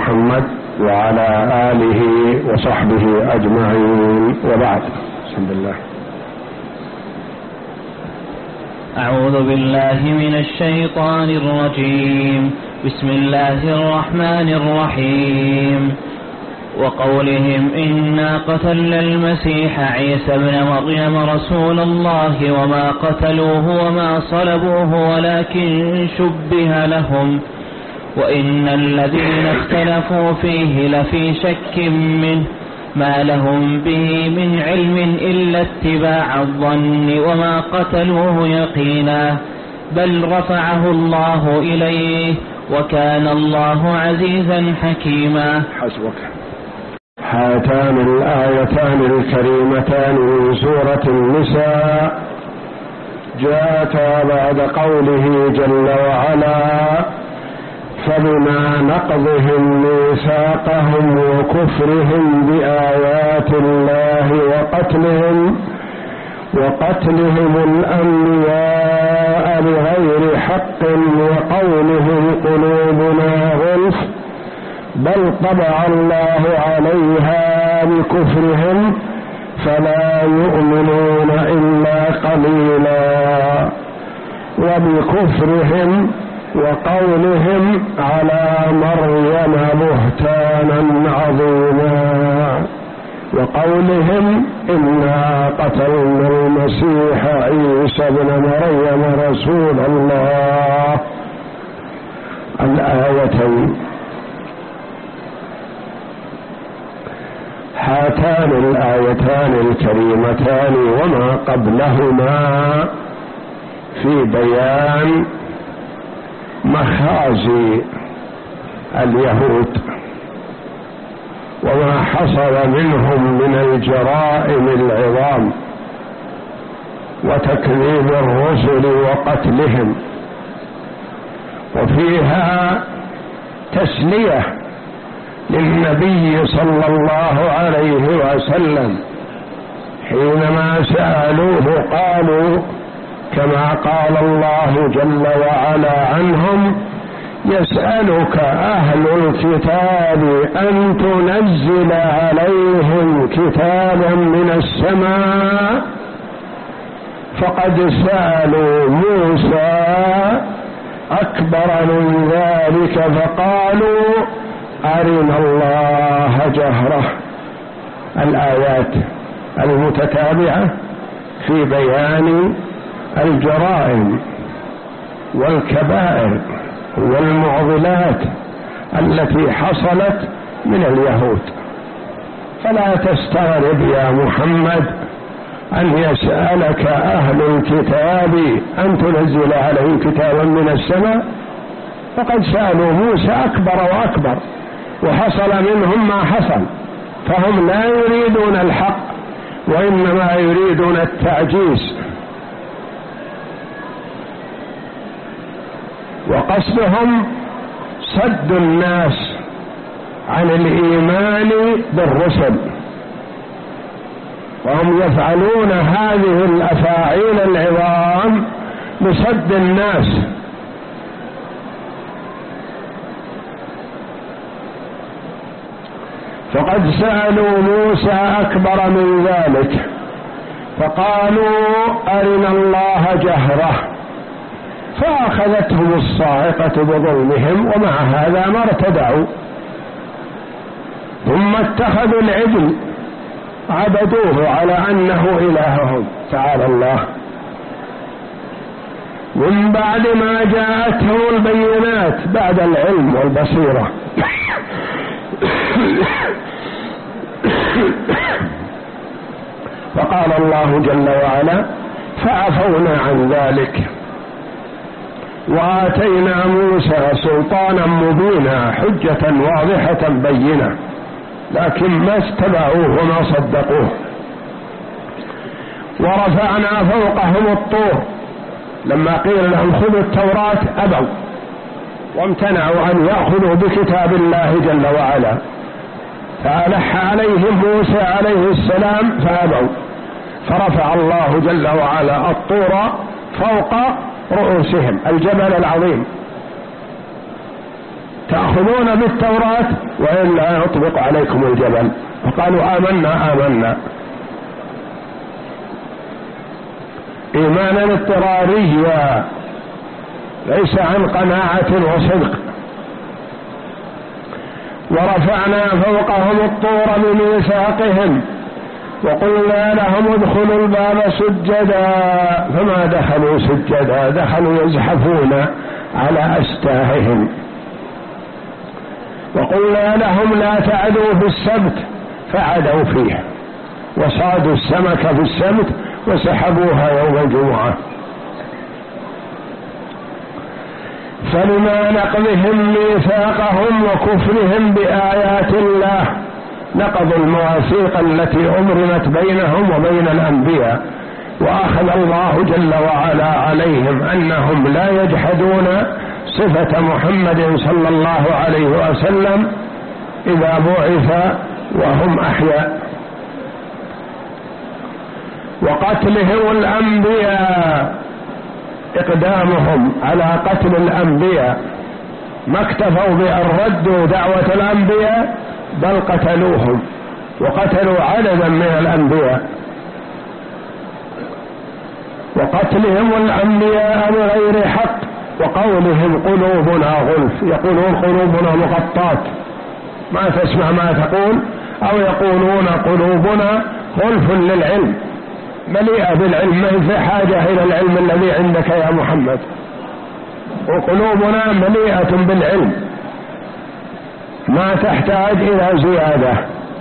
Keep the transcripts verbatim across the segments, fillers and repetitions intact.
محمد وعلى آله وصحبه أجمعين، وبعد. بسم الله. أعوذ بالله من الشيطان الرجيم. بسم الله الرحمن الرحيم. وقولهم إنا قتلنا المسيح عيسى ابن مريم رسول الله وما قتلوه وما صلبوه ولكن شبه لهم وإن الذين اختلفوا فيه لفي شك منه ما لهم به من علم إلا اتباع الظن وما قتلوه يقينا بل رفعه الله إليه وكان الله عزيزا حكيما. حسبك. هاتان الآيتان الكريمتان من سورة النساء جاءتا بعد قوله جل وعلا: فبما نقضهم ميثاقهم وكفرهم بآيات الله وقتلهم وقتلهم الأنبياء بغير حق وقولهم قلوبنا غلف بل طبع الله عليها بكفرهم فلا يؤمنون إلا قليلا وبكفرهم وقولهم على مريم بهتانا عظيما وقولهم إنا قتلنا المسيح عيسى ابن مريم رسول الله. الآيتين. هاتان الآيتان الكريمتان وما قبلهما في بيان مخازي اليهود وما حصل منهم من الجرائم العظام وتكذيب الرسل وقتلهم، وفيها تسلية للنبي صلى الله عليه وسلم حينما سألوه قالوا كما قال الله جل وعلا عنهم: يسألك أهل الكتاب أن تنزل عليهم كتابا من السماء فقد سألوا موسى أكبر من ذلك فقالوا أرنا الله جهرة. الآيات المتتابعة في بيان الجرائم والكبائر والمعضلات التي حصلت من اليهود، فلا تستغرب يا محمد أن يسألك أهل الكتاب أن تنزل عليهم كتابا من السماء فقد سألوا موسى أكبر وأكبر وحصل منهم ما حصل، فهم لا يريدون الحق وإنما يريدون التعجيز، وقصدهم صد الناس عن الإيمان بالرسل، وهم يفعلون هذه الأفاعيل العظام لصد الناس. فقد سألوا موسى أكبر من ذلك فقالوا أرنا الله جهرة فأخذتهم الصاعقة بظلمهم ومع هذا ما ارتدعوا، ثم اتخذوا العجل عبدوه على أنه إلههم تعالى الله من بعد ما جاءتهم البينات بعد العلم والبصيرة. فقال الله جل وعلا: فعفونا عن ذلك وآتينا موسى سلطانا مبينا حجة واضحة بينة لكن ما استبعوه وما صدقوه. ورفعنا فوقهم الطور لما قيل لهم خذوا التوراة أبوا وامتنعوا أن يأخذوا بكتاب الله جل وعلا، فألح عليهم موسى عليه السلام فأبوا، فرفع الله جل وعلا الطور فوق رؤوسهم الجبل العظيم تأخذون بالتوراة وإلا يطبق عليكم الجبل. فقالوا آمنا آمنا إيمانا اضطراريا ليس عن قناعة وصدق. ورفعنا فوقهم الطور بميثاقهم وقلنا لهم ادخلوا الباب سجدا فما دخلوا سجدا، دخلوا يزحفون على أستاههم. وقلنا لهم لا تعدوا في السبت فعدوا فيه وصادوا السمك في السبت وسحبوها يوم الجمعة. فلما نقضهم ميثاقهم وكفرهم بآيات الله نقضوا المواثيق التي أمرمت بينهم وبين الأنبياء، وأخذ الله جل وعلا عليهم أنهم لا يجحدون صفة محمد صلى الله عليه وسلم إذا بعث وهم أحياء. وقتلهم الأنبياء إقدامهم على قتل الأنبياء، ما اكتفوا بأن ردوا دعوة الأنبياء بل قتلوهم وقتلوا عددا من الأنبياء. وقتلهم الأنبياء بغير حق وقولهم قلوبنا غلف، يقولون قلوبنا مغطاة ما تسمع ما تقول، أو يقولون قلوبنا غلف للعلم مليئة بالعلم، ما في حاجة إلى العلم الذي عندك يا محمد، وقلوبنا مليئة بالعلم ما تحتاج إلى زيادة.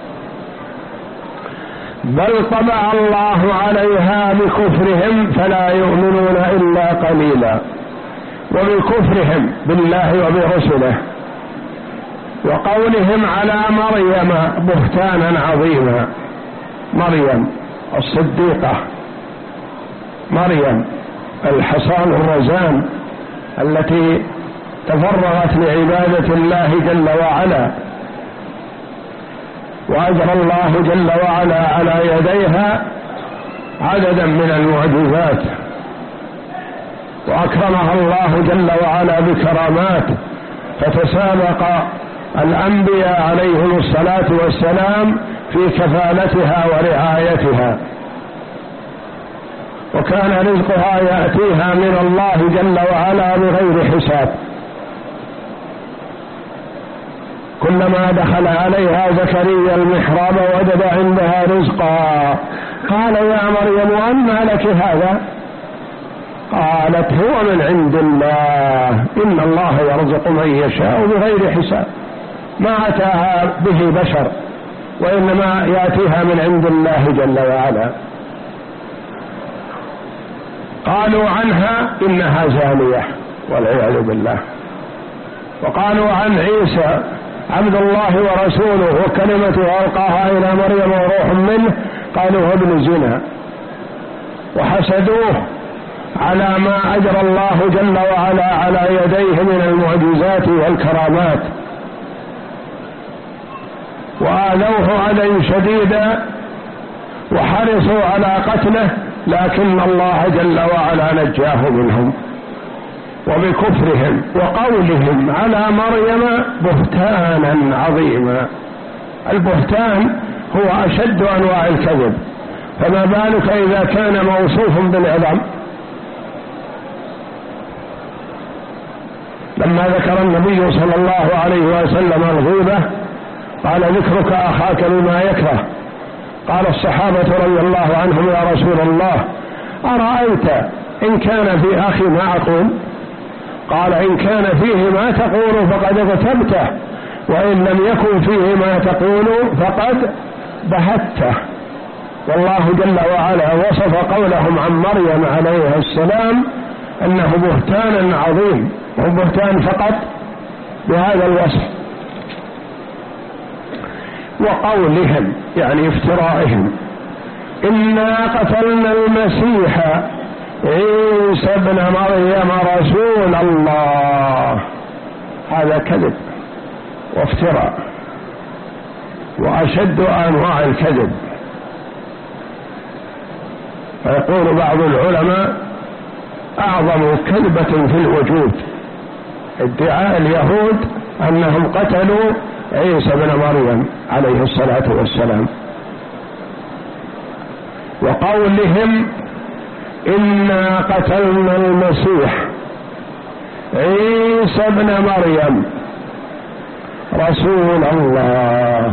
بل طبع الله عليها بكفرهم فلا يؤمنون إلا قليلا. وبكفرهم بالله وبرسله وقولهم على مريم بهتانا عظيما. مريم الصديقة، مريم الحصان الرزان التي تفرغت لعبادة الله جل وعلا، وأجرى الله جل وعلا على يديها عددا من المعجزات، وأكرمها الله جل وعلا بكرامات، فتسابق الأنبياء عليهم الصلاة والسلام في كفالتها ورعايتها، وكان رزقها يأتيها من الله جل وعلا بغير حساب. كلما دخل عليها زكريا المحراب وجد عندها رزقا قال يا مريم أنى لك هذا؟ قالت هو من عند الله إن الله يرزق من يشاء بغير حساب، ما أتاها به بشر وإنما يأتيها من عند الله جل وعلا. قالوا عنها إنها زانية والعياذ بالله. وقالوا عن عيسى عبد الله ورسوله وكلمته ألقاها إلى مريم وروح منه قالوا هو ابن زنا، وحسدوه على ما أجرى الله جل وعلا على يديه من المعجزات والكرامات، وآذوه أذى شديدا وحرصوا على قتله، لكن الله جل وعلا نجاه منهم. وبكفرهم وقولهم على مريم بهتانا عظيما. البهتان هو أشد أنواع الكذب، فما بالك إذا كان موصوف بالعظم. لما ذكر النبي صلى الله عليه وسلم الغيبة قال ذكرك أخاك بما يكره. قال الصحابة رضي الله عنهم يا رسول الله أرأيت إن كان في أخي ما أقول؟ قال إن كان فيه ما تقول فقد اغتبته، وإن لم يكن فيه ما تقول فقد بهته. والله جل وعلا وصف قولهم عن مريم عليه السلام أنه بهتان عظيم، وهو بهتان فقط بهذا الوصف. وقولهم يعني افترائهم إنا قتلنا المسيح عيسى ابن مريم رسول الله، هذا كذب وافتراء وأشد أنواع الكذب. فيقول بعض العلماء أعظم كذبة في الوجود ادعاء اليهود أنهم قتلوا عيسى بن مريم عليه الصلاة والسلام، وقولهم إنا قتلنا المسيح عيسى بن مريم رسول الله،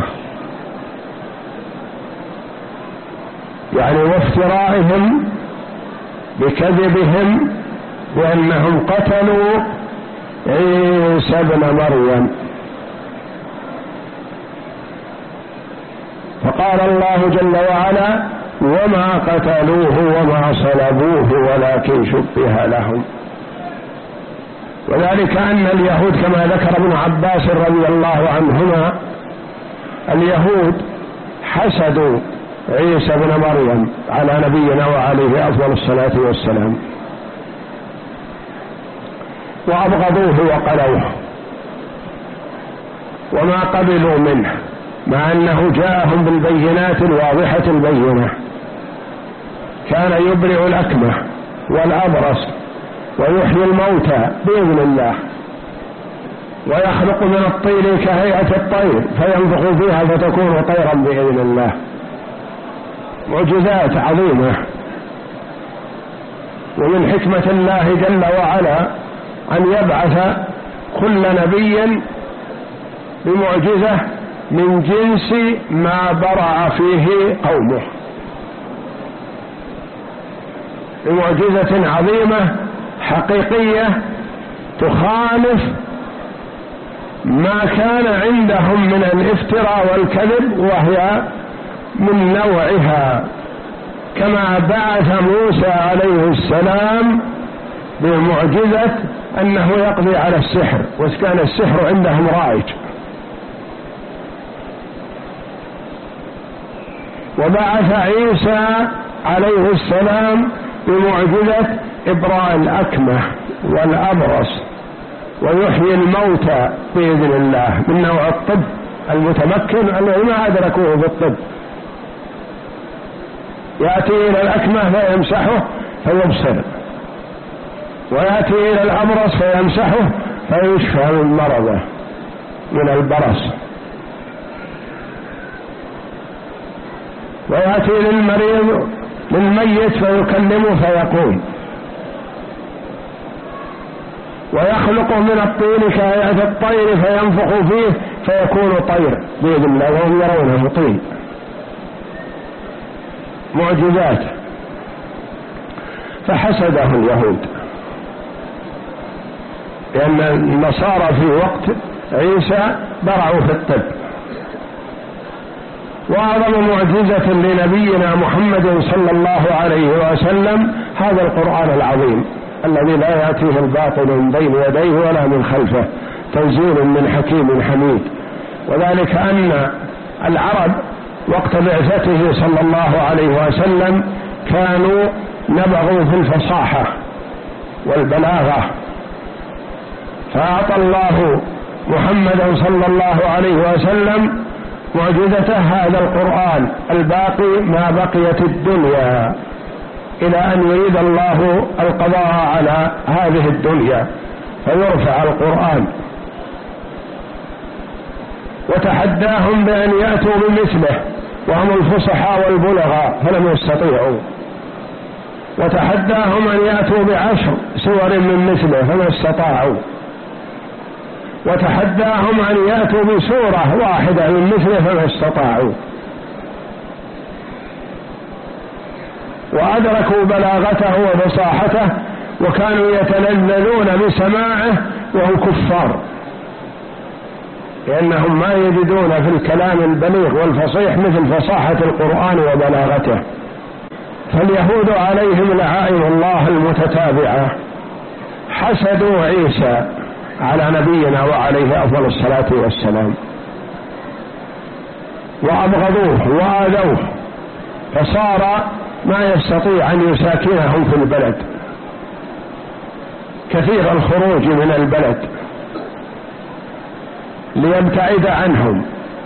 يعني وافترائهم بكذبهم بأنهم قتلوا عيسى بن مريم. فقال الله جل وعلا وما قتلوه وما صلبوه ولكن شبه لهم. وذلك أن اليهود كما ذكر ابن عباس رضي الله عنهما اليهود حسدوا عيسى بن مريم على نبينا وعليه أفضل الصلاة والسلام وأبغضوه وقلوه وما قبلوا منه، مع أنه جاءهم بالبينات الواضحة البينة. كان يبرئ الأكمه والأبرص ويحيي الموتى بإذن الله، ويخلق من الطين كهيئة الطير فينفخ فيها فتكون طيرا بإذن الله. معجزات عظيمة. ومن حكمة الله جل وعلا أن يبعث كل نبي بمعجزة من جنس ما برع فيه قومه، بمعجزة عظيمة حقيقية تخالف ما كان عندهم من الافتراء والكذب، وهي من نوعها، كما بعث موسى عليه السلام بمعجزة أنه يقضي على السحر، وكان السحر عندهم رائج. وبعث عيسى عليه السلام بمعجزة إبراء الأكمه والأبرص ويحيي الموتى بإذن الله، من نوع الطب المتمكن الذي ما أدركوه بالطب. يأتي إلى الأكمه فيمسحه فيبصر، ويأتي إلى الأبرص فيمسحه فيشفى من مرضه من البرص، ويأتي للمريض للميت فيكلمه فيقوم، ويخلق من الطين كهيئة الطير فينفخ فيه فيكون طير بإذن الله وهم يرونه طين. معجزات. فحسده اليهود، لأن النصارى في وقت عيسى برعوا في الطب. وأعظم معجزة لنبينا محمد صلى الله عليه وسلم هذا القرآن العظيم الذي لا يأتيه الباطل من بين يديه ولا من خلفه، تنزيل من حكيم حميد. وذلك أن العرب وقت بعثته صلى الله عليه وسلم كانوا نبغوا في الفصاحة والبلاغة، فأعطى الله محمدا صلى الله عليه وسلم معجزته هذا القرآن الباقي ما بقيت الدنيا إلى أن يريد الله القضاء على هذه الدنيا فيرفع القرآن. وتحداهم بأن يأتوا بمثله وهم الفصحاء والبلغاء فلم يستطيعوا، وتحداهم أن يأتوا بعشر سور من مثله فما استطاعوا، وتحداهم أن يأتوا بسورة واحدة من مثله فما استطاعوا. وأدركوا بلاغته وفصاحته وكانوا يتلذذون بسماعه وهم كفار، لأنهم ما يجدون في الكلام البليغ والفصيح مثل فصاحة القرآن وبلاغته. فاليهود عليهم لعائن الله المتتابعة حسدوا عيسى على نبينا وعليه أفضل الصلاة والسلام، وأبغضوه وآذوه، فصار ما يستطيع أن يساكنهم في البلد، كثير الخروج من البلد ليبتعد عنهم،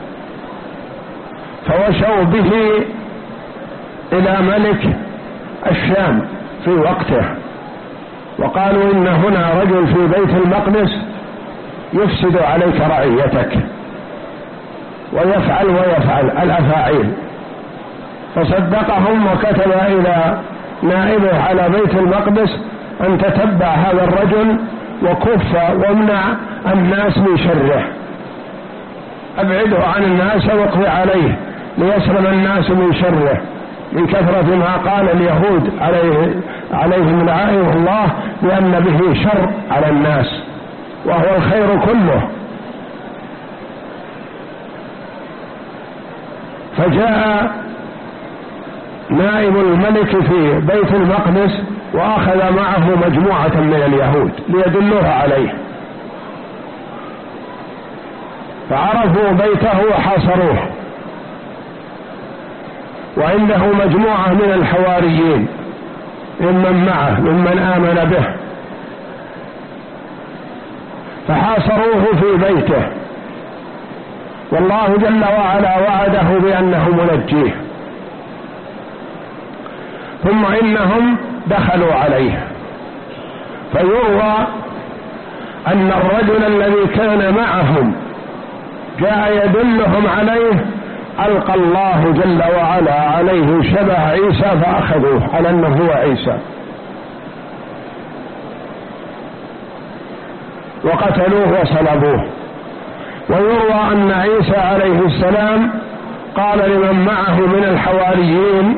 فوشوا به إلى ملك الشام في وقته، وقالوا إن هنا رجل في بيت المقدس يفسد عليك رعيتك، ويفعل ويفعل الأفاعيل. فصدقهم وكتب إلى نائبه على بيت المقدس أن تتبع هذا الرجل وكف وامنع الناس من شره، أبعده عن الناس واقضي عليه ليسلم الناس من شره، من كثرة ما قال اليهود عليه عليهم لعنه الله بأن به شر على الناس وهو الخير كله. فجاء نائب الملك في بيت المقدس وأخذ معه مجموعة من اليهود ليدلوها عليه، فعرفوا بيته وحاصروه، وعنده مجموعة من الحواريين ممن معه ممن آمن به، فحاصروه في بيته، والله جل وعلا وعده بأنه منجيه. ثم إنهم دخلوا عليه، فيروى أن الرجل الذي كان معهم جاء يدلهم عليه، ألقى الله جل وعلا عليه شبه عيسى فأخذوه على أنه هو عيسى وقتلوه وصلبوه. ويروى أن عيسى عليه السلام قال لمن معه من الحواريين: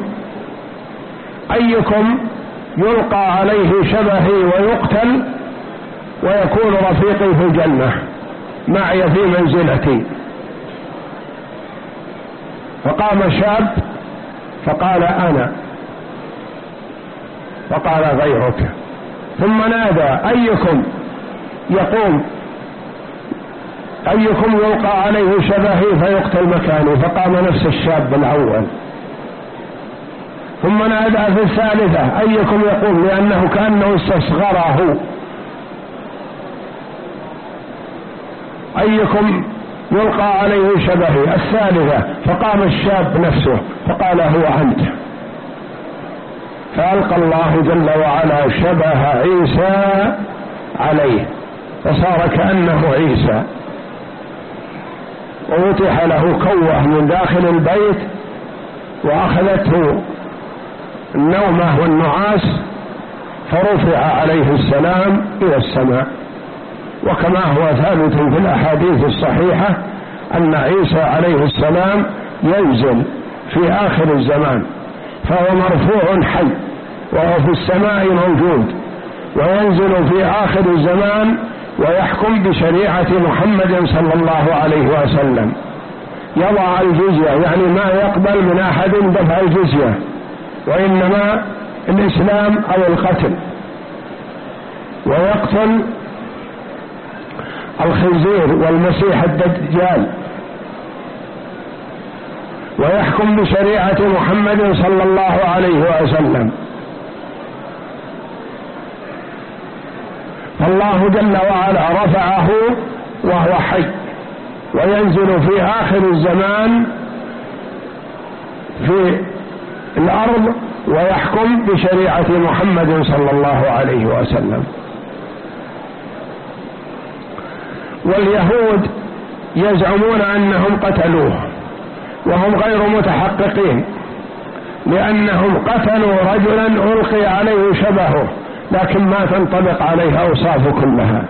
أيكم يلقى عليه شبهي ويقتل ويكون رفيقي في الجنة معي في منزلتي؟ فقام شاب فقال: أنا. فقال: غيرك. ثم نادى: أيكم يقوم أيكم يلقى عليه شبهي فيقتل مكاني؟ فقام نفس الشاب الأول. ثم نادى في الثالثة: أيكم يقوم، لأنه كأنه استصغره: أيكم يلقى عليه شبهي؟ الثالثة. فقام الشاب نفسه فقال: هو أنت. فألقى الله جل وعلا شبه عيسى عليه فصار كأنه عيسى، وفتح له كوة من داخل البيت وأخذته النومة والنعاس، فرفع عليه السلام إلى السماء. وكما هو ثابت في الأحاديث الصحيحة أن عيسى عليه السلام ينزل في آخر الزمان، فهو مرفوع حي وهو في السماء موجود، وينزل في آخر الزمان ويحكم بشريعة محمد صلى الله عليه وسلم، يضع الجزية، يعني ما يقبل من أحد دفع الجزية، وإنما الإسلام أو القتل، ويقتل الخنزير والمسيح الدجال، ويحكم بشريعة محمد صلى الله عليه وسلم. فالله جل وعلا رفعه وهو حي، وينزل في آخر الزمان في الأرض ويحكم بشريعة محمد صلى الله عليه وسلم. واليهود يزعمون أنهم قتلوه وهم غير متحققين، لأنهم قتلوا رجلا ألقي عليه شبهه لكن ما تنطبق عليه أوصافه كلها،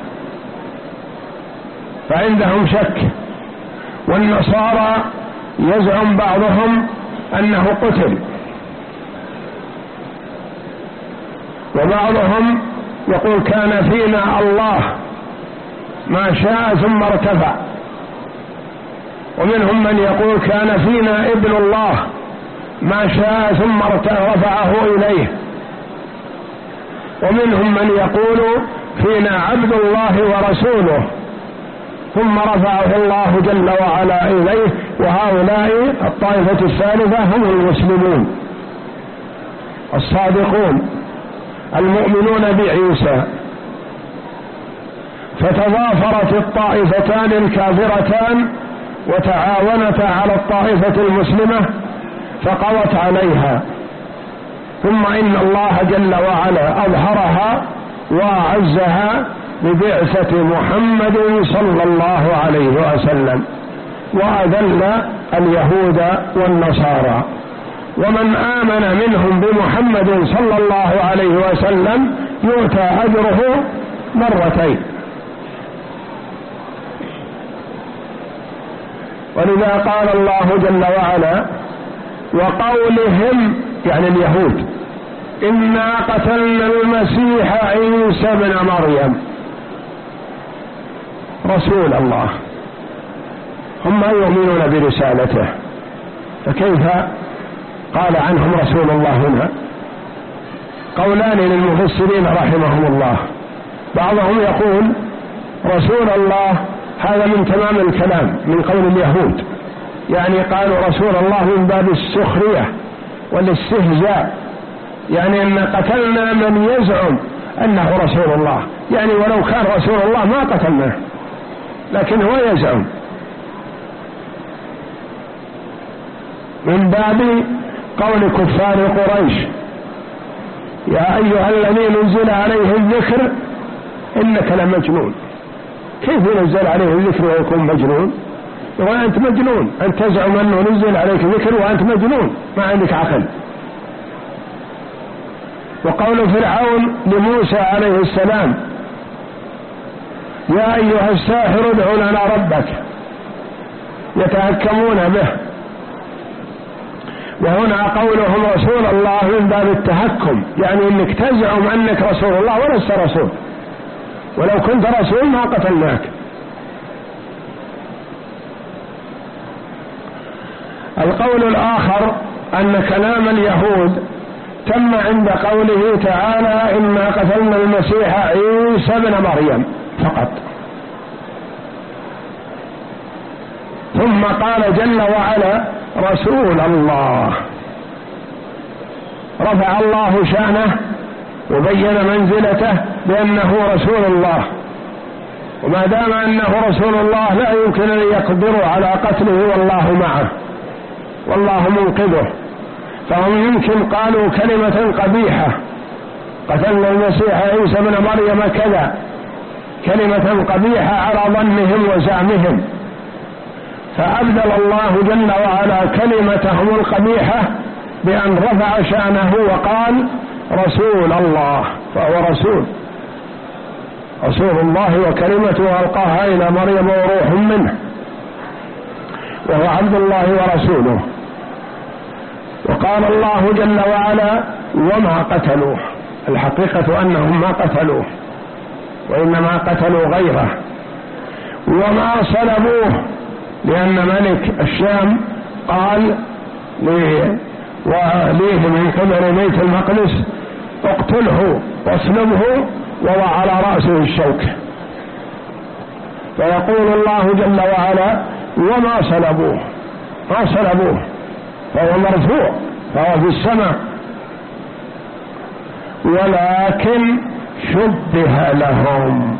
فعندهم شك. والنصارى يزعم بعضهم أنه قتل، وبعضهم يقول كان فينا الله ما شاء ثم ارتفع، ومنهم من يقول كان فينا ابن الله ما شاء ثم رفعه إليه، ومنهم من يقول فينا عبد الله ورسوله ثم رفعه الله جل وعلا إليه. وهؤلاء الطائفة الثالثة هم المسلمون الصادقون المؤمنون بعيسى. فتضافرت الطائفتان الكافرتان وتعاونتا على الطائفة المسلمة فقوت عليها، ثم إن الله جل وعلا أظهرها وأعزها ببعثة محمد صلى الله عليه وسلم، وأذل اليهود والنصارى. ومن آمن منهم بمحمد صلى الله عليه وسلم يؤتى أجره مرتين. ولذا قال الله جل وعلا: وقولهم، يعني اليهود: إنا قتلنا المسيح عيسى ابن مريم رسول الله. هم ما يؤمنون برسالته، فكيف قال عنهم رسول الله هنا؟ قولان للمفسرين رحمهم الله. بعضهم يقول رسول الله هذا من تمام الكلام، من قول اليهود، يعني قالوا رسول الله من باب السخرية والاستهزاء، يعني أن قتلنا من يزعم أنه رسول الله، يعني ولو كان رسول الله ما قتلناه، لكن هو يزعم. من باب قول كفار قريش: يا أيها الذي نزل عليه الذكر إنك لمجنون. كيف ينزل عليه الذكر ويكون مجنون؟ وأنت مجنون، أنت تزعم أنه نزل عليك ذكر وأنت مجنون، ما عندك عقل. وقول فرعون لموسى عليه السلام: يا أيها الساحر ادع لنا ربك، يتهكمون به. وهنا قولهم رسول الله من باب التهكم، يعني انك تزعم انك رسول الله ولست رسول، ولو كنت رسول ما قتلناك. القول الآخر أن كلام اليهود تم عند قوله تعالى: إنا قتلنا المسيح عيسى ابن مريم فقط. ثم قال جل وعلا: رسول الله. رفع الله شأنه وبين منزلته بأنه رسول الله، وما دام أنه رسول الله لا يمكن أن يقدروا على قتله والله معه والله منقذه. فهم يمكن قالوا كلمة قبيحة: قتلنا المسيح عيسى ابن مريم كذا، كلمة قبيحة على ظنهم وزعمهم، فأبدل الله جل وعلا كلمتهم القبيحة بأن رفع شأنه وقال: رسول الله. فهو رسول رسول الله، وكلمته ألقاها إلى مريم وروح منه، وهو عبد الله ورسوله. وقال الله جل وعلا: وما قتلوه. الحقيقة أنهم ما قتلوه، وإنما قتلوا غيره. وما صلبوه، لأن ملك الشام قال وليه من قبل بيت المقدس: اقتله واصلبه وضع على رأسه الشوك. فيقول الله جل وعلا: وما صلبوه، ما صلبوه، فهو مرفوع، فهو في السماء، ولكن شبه لهم،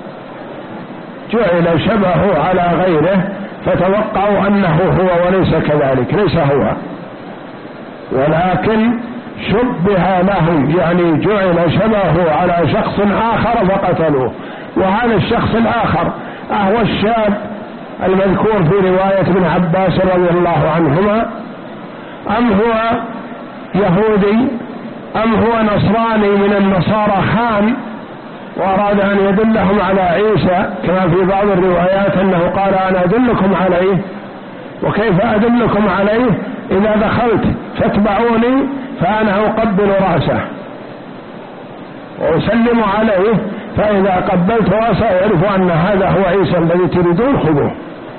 جعل شبهه على غيره فتوقعوا أنه هو وليس كذلك، ليس هو، ولكن شبه لهم، يعني جعل شبهه على شخص آخر فقتلوه. وهذا الشخص الآخر أهو الشاب المذكور في رواية ابن عباس رضي الله عنهما، أم هو يهودي، أم هو نصراني من النصارى خان وأراد أن يدلهم على عيسى، كما في بعض الروايات أنه قال: أنا أدلكم عليه. وكيف أدلكم عليه؟ إذا دخلت فاتبعوني فأنا أقبل رأسه وأسلم عليه، فإذا قبلت رأسه يعرف أن هذا هو عيسى الذي تريدون، خذوه.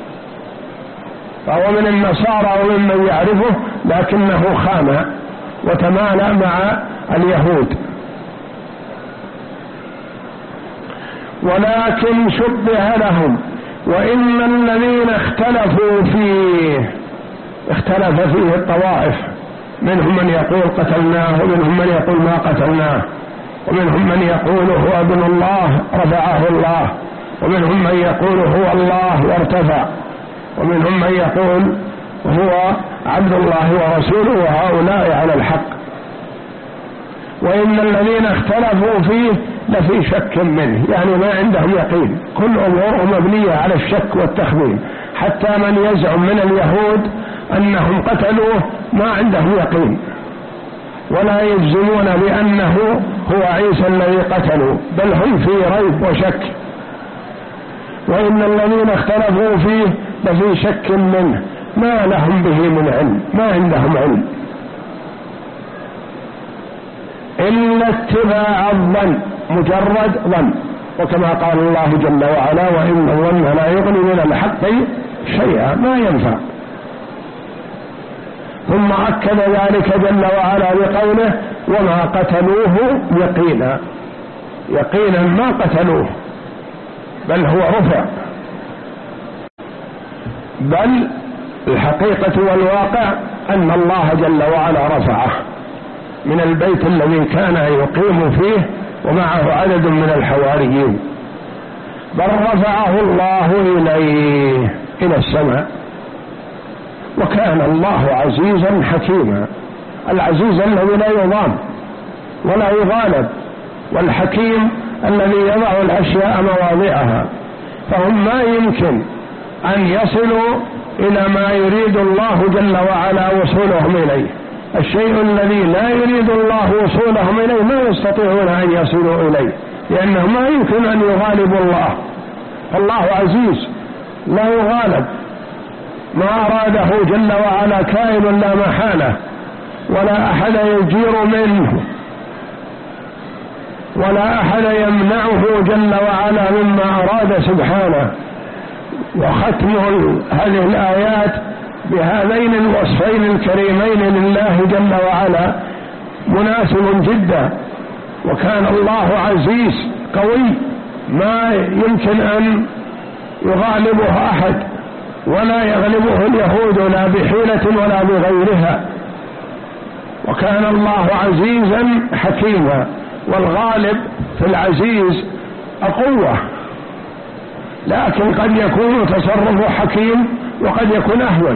فهو من النصارى وممن يعرفه، لكنه خان وتمالأ مع اليهود. ولكن شبه لهم. وإن الذين اختلفوا فيه، اختلف فيه الطوائف، منهم من يقول قتلناه، ومنهم من يقول ما قتلناه، ومنهم من يقول هو ابن الله رفعه الله، ومنهم من يقول هو الله وارتفع، ومنهم من يقول هو عبد الله ورسوله، وهؤلاء على الحق. وإن الذين اختلفوا فيه لفي شك منه، يعني ما عندهم يقين، كل أمورهم مبنية على الشك والتخمين. حتى من يزعم من اليهود أنهم قتلوه ما عندهم يقين ولا يجزمون بأنه هو عيسى الذي قتلوا، بل هم في ريب وشك. وإن الذين اختلفوا فيه لفي شك منه ما لهم به من علم، ما عندهم علم إلا اتباع الظن، مجرد ظن. وكما قال الله جل وعلا: وإن الظن لا يغني من الحق شيئا، ما ينفع. ثم أكد ذلك جل وعلا بقوله: وما قتلوه يقينا، يقينا ما قتلوه، بل هو رفع. بل الحقيقة والواقع أن الله جل وعلا رفعه من البيت الذي كان يقيم فيه ومعه عدد من الحواريين، بل رفعه الله إليه إلى السماء. وكان الله عزيزا حكيما، العزيز الذي لا يضام ولا يغالب، والحكيم الذي يضع الأشياء مواضعها. فهم ما يمكن أن يصلوا إلى ما يريد الله جل وعلا وصولهم إليه. الشيء الذي لا يريد الله وصولهم إليه ما يستطيعون أن يصلوا إليه، لأنه ما يمكن أن يغالبوا الله. الله عزيز لا يغالب، ما أراده جل وعلا كائن لا محالة، ولا أحد يجير منه، ولا أحد يمنعه جل وعلا مما أراد سبحانه. وختم هذه الآيات بهذين الوصفين الكريمين لله جل وعلا مناسب جدا. وكان الله عزيز قوي ما يمكن أن يغالبه أحد، ولا يغلبه اليهود لا بحيلة ولا بغيرها. وكان الله عزيزا حكيما، والغالب في العزيز القوة، لكن قد يكون تصرفه حكيم وقد يكون أهوج.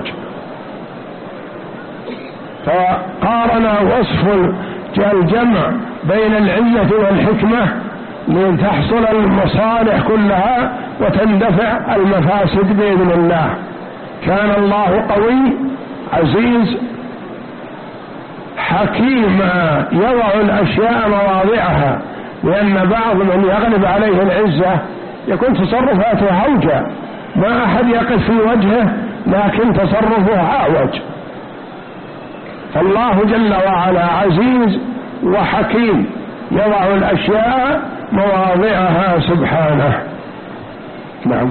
فقارن وصف الجمع بين العزة والحكمة لتحصل المصالح كلها وتندفع المفاسد بإذن الله. كان الله قوي عزيز حكيما يضع الأشياء مواضعها، لأن بعض من يغلب عليه العزة يكون تصرفاته هوجة، ما أحد يقف في وجهه لكن تصرفه أعوج. فالله جل وعلا عزيز وحكيم يضع الأشياء مواضعها سبحانه. نعم.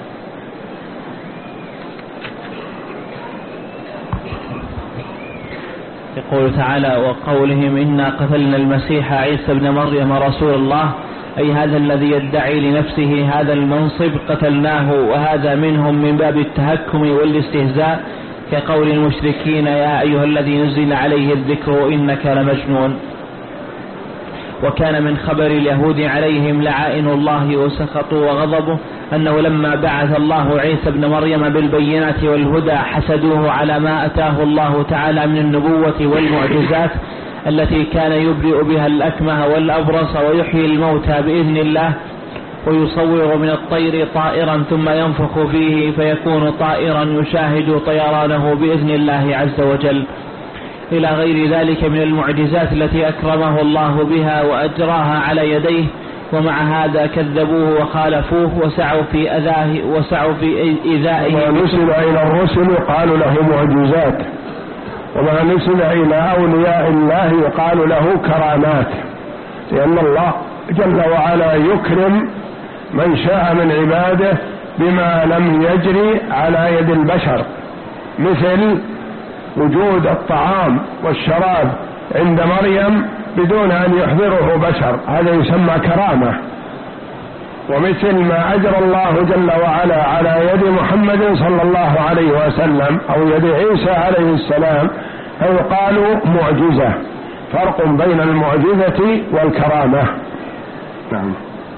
يقول تعالى: وقولهم إنا قتلنا المسيح عيسى ابن مريم رسول الله، أي هذا الذي يدعي لنفسه هذا المنصب قتلناه، وهذا منهم من باب التهكم والاستهزاء، كقول المشركين: يا أيها الذي نزل عليه الذكر إنك لمجنون. وكان من خبر اليهود عليهم لعائن الله وسخطوا وغضبه أنه لما بعث الله عيسى ابن مريم بالبينات والهدى حسدوه على ما أتاه الله تعالى من النبوة والمعجزات التي كان يبرئ بها الأكمه والأبرص ويحيي الموتى بإذن الله، ويصور من الطير طائرا ثم ينفخ فيه فيكون طائرا يشاهد طيرانه بإذن الله عز وجل، إلى غير ذلك من المعجزات التي أكرمه الله بها وأجراها على يديه. ومع هذا كذبوه وخالفوه وسعوا في أذاه وسعوا في إيذائه. وما نسل إلى الرسل قالوا له معجزات، وما نسل إلى أولياء الله يقال له كرامات، لأن الله جل وعلا يكرم من شاء من عباده بما لم يجري على يد البشر، مثل وجود الطعام والشراب عند مريم بدون أن يحضره بشر، هذا يسمى كرامة. ومثل ما أجرى الله جل وعلا على يد محمد صلى الله عليه وسلم أو يد عيسى عليه السلام فيقال معجزة، فرق بين المعجزة والكرامة. نعم.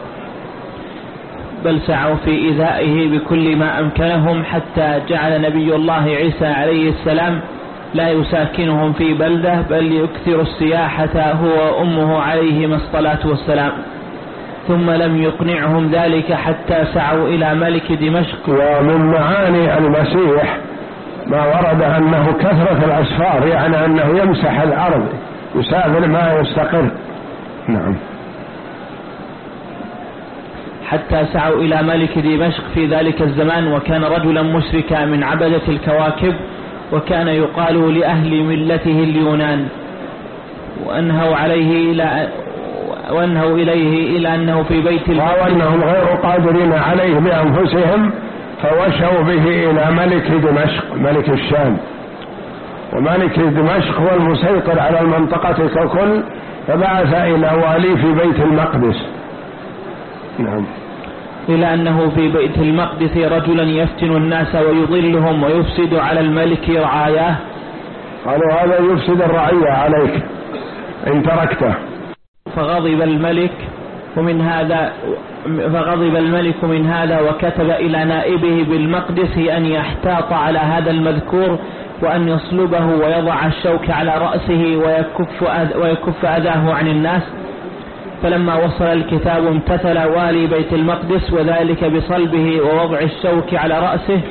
بل سعوا في إيذائه بكل ما أمكنهم، حتى جعل نبي الله عيسى عليه السلام لا يساكنهم في بلدة بل يكثر السياحة هو وأمه عليهما الصلاة والسلام. ثم لم يقنعهم ذلك حتى سعوا إلى ملك دمشق. ومن معاني المسيح ما ورد أنه كثرة الأسفار، يعني أنه يمسح الأرض، يسافر ما يستقر. نعم. حتى سعوا إلى ملك دمشق في ذلك الزمان، وكان رجلا مشركا من عبدة الكواكب، وكان يقال لأهل ملته اليونان، وأنهوا عليه إلى وأنهوا إليه إلى أنه في بيت المقدس، وأنهم غير قادرين عليه بأنفسهم، فوشوا به إلى ملك دمشق ملك الشام. وملك دمشق هو المسيطر على المنطقة ككل، فبعث إلى والي في بيت المقدس. نعم. إلى أنه في بيت المقدس رجلا يفتن الناس ويضلهم ويفسد على الملك رعاياه. قالوا هذا يفسد الرعية عليك إن تركته. فغضب الملك ومن هذا فغضب الملك من هذا وكتب إلى نائبه بالمقدس أن يحتاط على هذا المذكور، وأن يصلبه ويضع الشوك على رأسه ويكف ويكف أذاه عن الناس. فلما وصل الكتاب امتثل والي بيت المقدس، وذلك بصلبه ووضع الشوك على رأسه،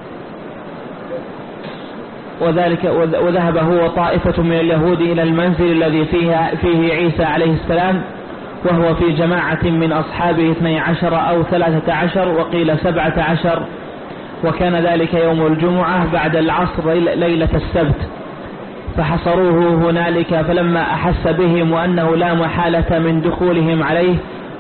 وذلك وذهب هو طائفة من اليهود إلى المنزل الذي فيه, فيه عيسى عليه السلام، وهو في جماعة من أصحابه اثني عشر أو ثلاثة عشر وقيل سبعة عشر، وكان ذلك يوم الجمعة بعد العصر ليلة السبت. فحصروه هنالك، فلما أحس بهم وأنه لا محالة من دخولهم عليه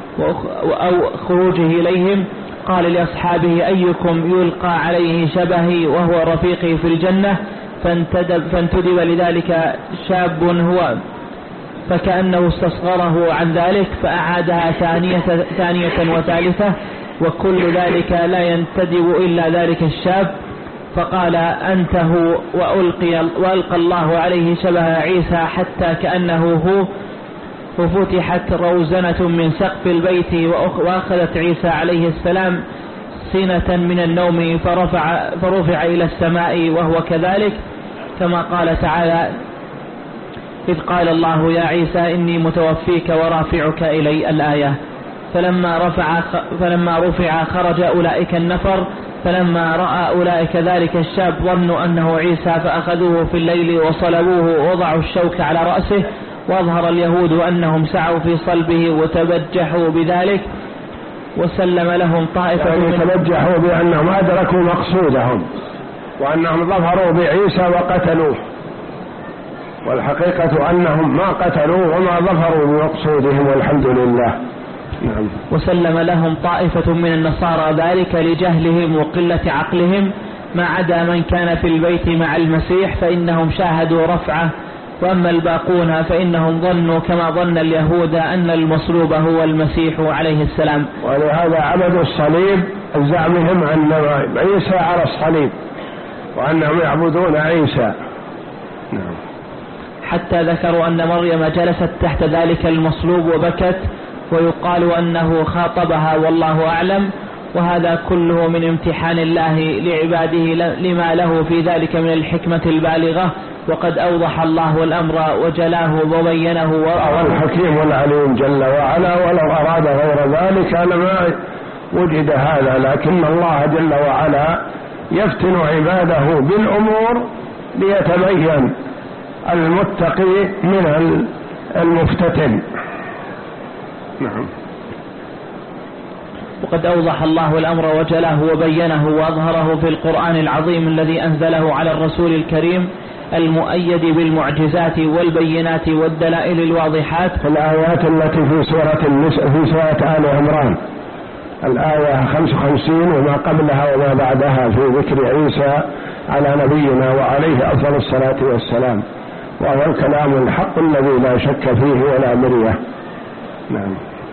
أو خروجه إليهم، قال لأصحابه أيكم يلقى عليه شبهي وهو رفيقي في الجنة؟ فانتدب, فانتدب لذلك شاب هو، فكأنه استصغره عن ذلك، فأعادها ثانية, ثانية وثالثة، وكل ذلك لا ينتدب إلا ذلك الشاب. فقال أنت هو، وألقي, وألقى الله عليه شبه عيسى حتى كأنه هو، وفتحت روزنة من سقف البيت وأخذت عيسى عليه السلام سنة من النوم فرفع, فرفع إلى السماء وهو كذلك، كما قال تعالى إذ قال الله يا عيسى إني متوفيك ورافعك إلي الآية. فلما رفع, فلما رفع خرج أولئك النفر، فلما رأى أولئك ذلك الشاب ظنوا أنه عيسى، فأخذوه في الليل وصلبوه ووضعوا الشوك على رأسه. وأظهر اليهود أنهم سعوا في صلبه وتبجحوا بذلك، وسلم لهم طائفة يعني من تبجحوا بأنهم أدركوا مقصودهم، وأنهم ظفروا بعيسى وقتلوه، والحقيقة أنهم ما قتلوه وما ظفروا بمقصودهم، والحمد لله. نعم. وسلم لهم طائفة من النصارى ذلك لجهلهم وقلة عقلهم، ما عدا من كان في البيت مع المسيح فإنهم شاهدوا رفعه، وأما الباقون فإنهم ظنوا كما ظن اليهود أن المصلوب هو المسيح عليه السلام. ولهذا عبدوا الصليب زعمهم أن عيسى على الصليب، وأنهم يعبدون عيسى. نعم. حتى ذكروا أن مريم جلست تحت ذلك المصلوب وبكت، ويقال أنه خاطبها والله أعلم. وهذا كله من امتحان الله لعباده لما له في ذلك من الحكمة البالغة، وقد أوضح الله الأمر وجلاه وبينه. وهو الحكيم العليم جل وعلا، ولو أراد غير ذلك لما وجد هذا، لكن الله جل وعلا يفتن عباده بالأمور ليتبين المتقي من المفتتن. نعم. وقد أوضح الله الأمر وجله وبينه وأظهره في القرآن العظيم الذي أنزله على الرسول الكريم المؤيد بالمعجزات والبينات والدلائل الواضحات. في الآيات التي في سورة النساء في سورة آل عمران الآية خمسة وخمسين وما قبلها وما بعدها في ذكر عيسى على نبينا وعليه أفضل الصلاة والسلام، وهو الكلام الحق الذي لا شك فيه ولا مرية. نعم.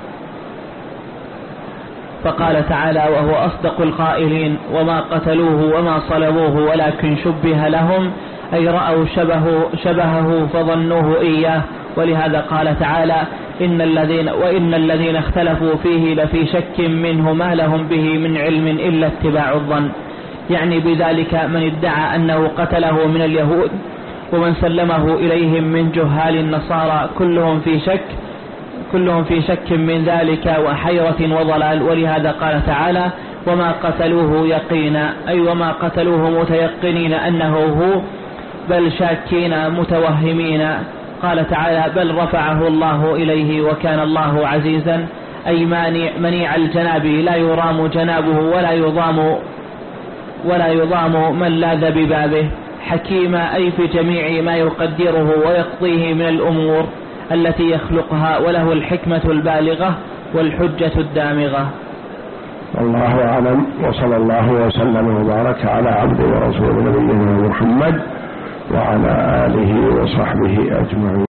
فقال تعالى وهو أصدق القائلين وما قتلوه وما صلبوه ولكن شبه لهم، أي رأوا شبهه, شبهه فظنوه إياه. ولهذا قال تعالى إن الذين وإن الذين اختلفوا فيه لفي شك منه ما لهم به من علم إلا اتباع الظن، يعني بذلك من ادعى أنه قتله من اليهود ومن سلمه إليهم من جهال النصارى كلهم في شك كلهم في شك من ذلك وحيرة وضلال. ولهذا قال تعالى وما قتلوه يقينا، أي وما قتلوه متيقنين أنه هو، بل شاكين متوهمين. قال تعالى بل رفعه الله إليه وكان الله عزيزا، أي منيع الجناب لا يرام جنابه ولا يضام ولا يضام من لاذ ببابه، حكيما أي في جميع ما يقدره ويقضيه من الأمور التي يخلقها، وله الحكمة البالغة والحجة الدامغة. والله أعلم، وصلى الله وسلم وبارك على عبده ورسوله نبينا محمد وعلى آله وصحبه أجمعين.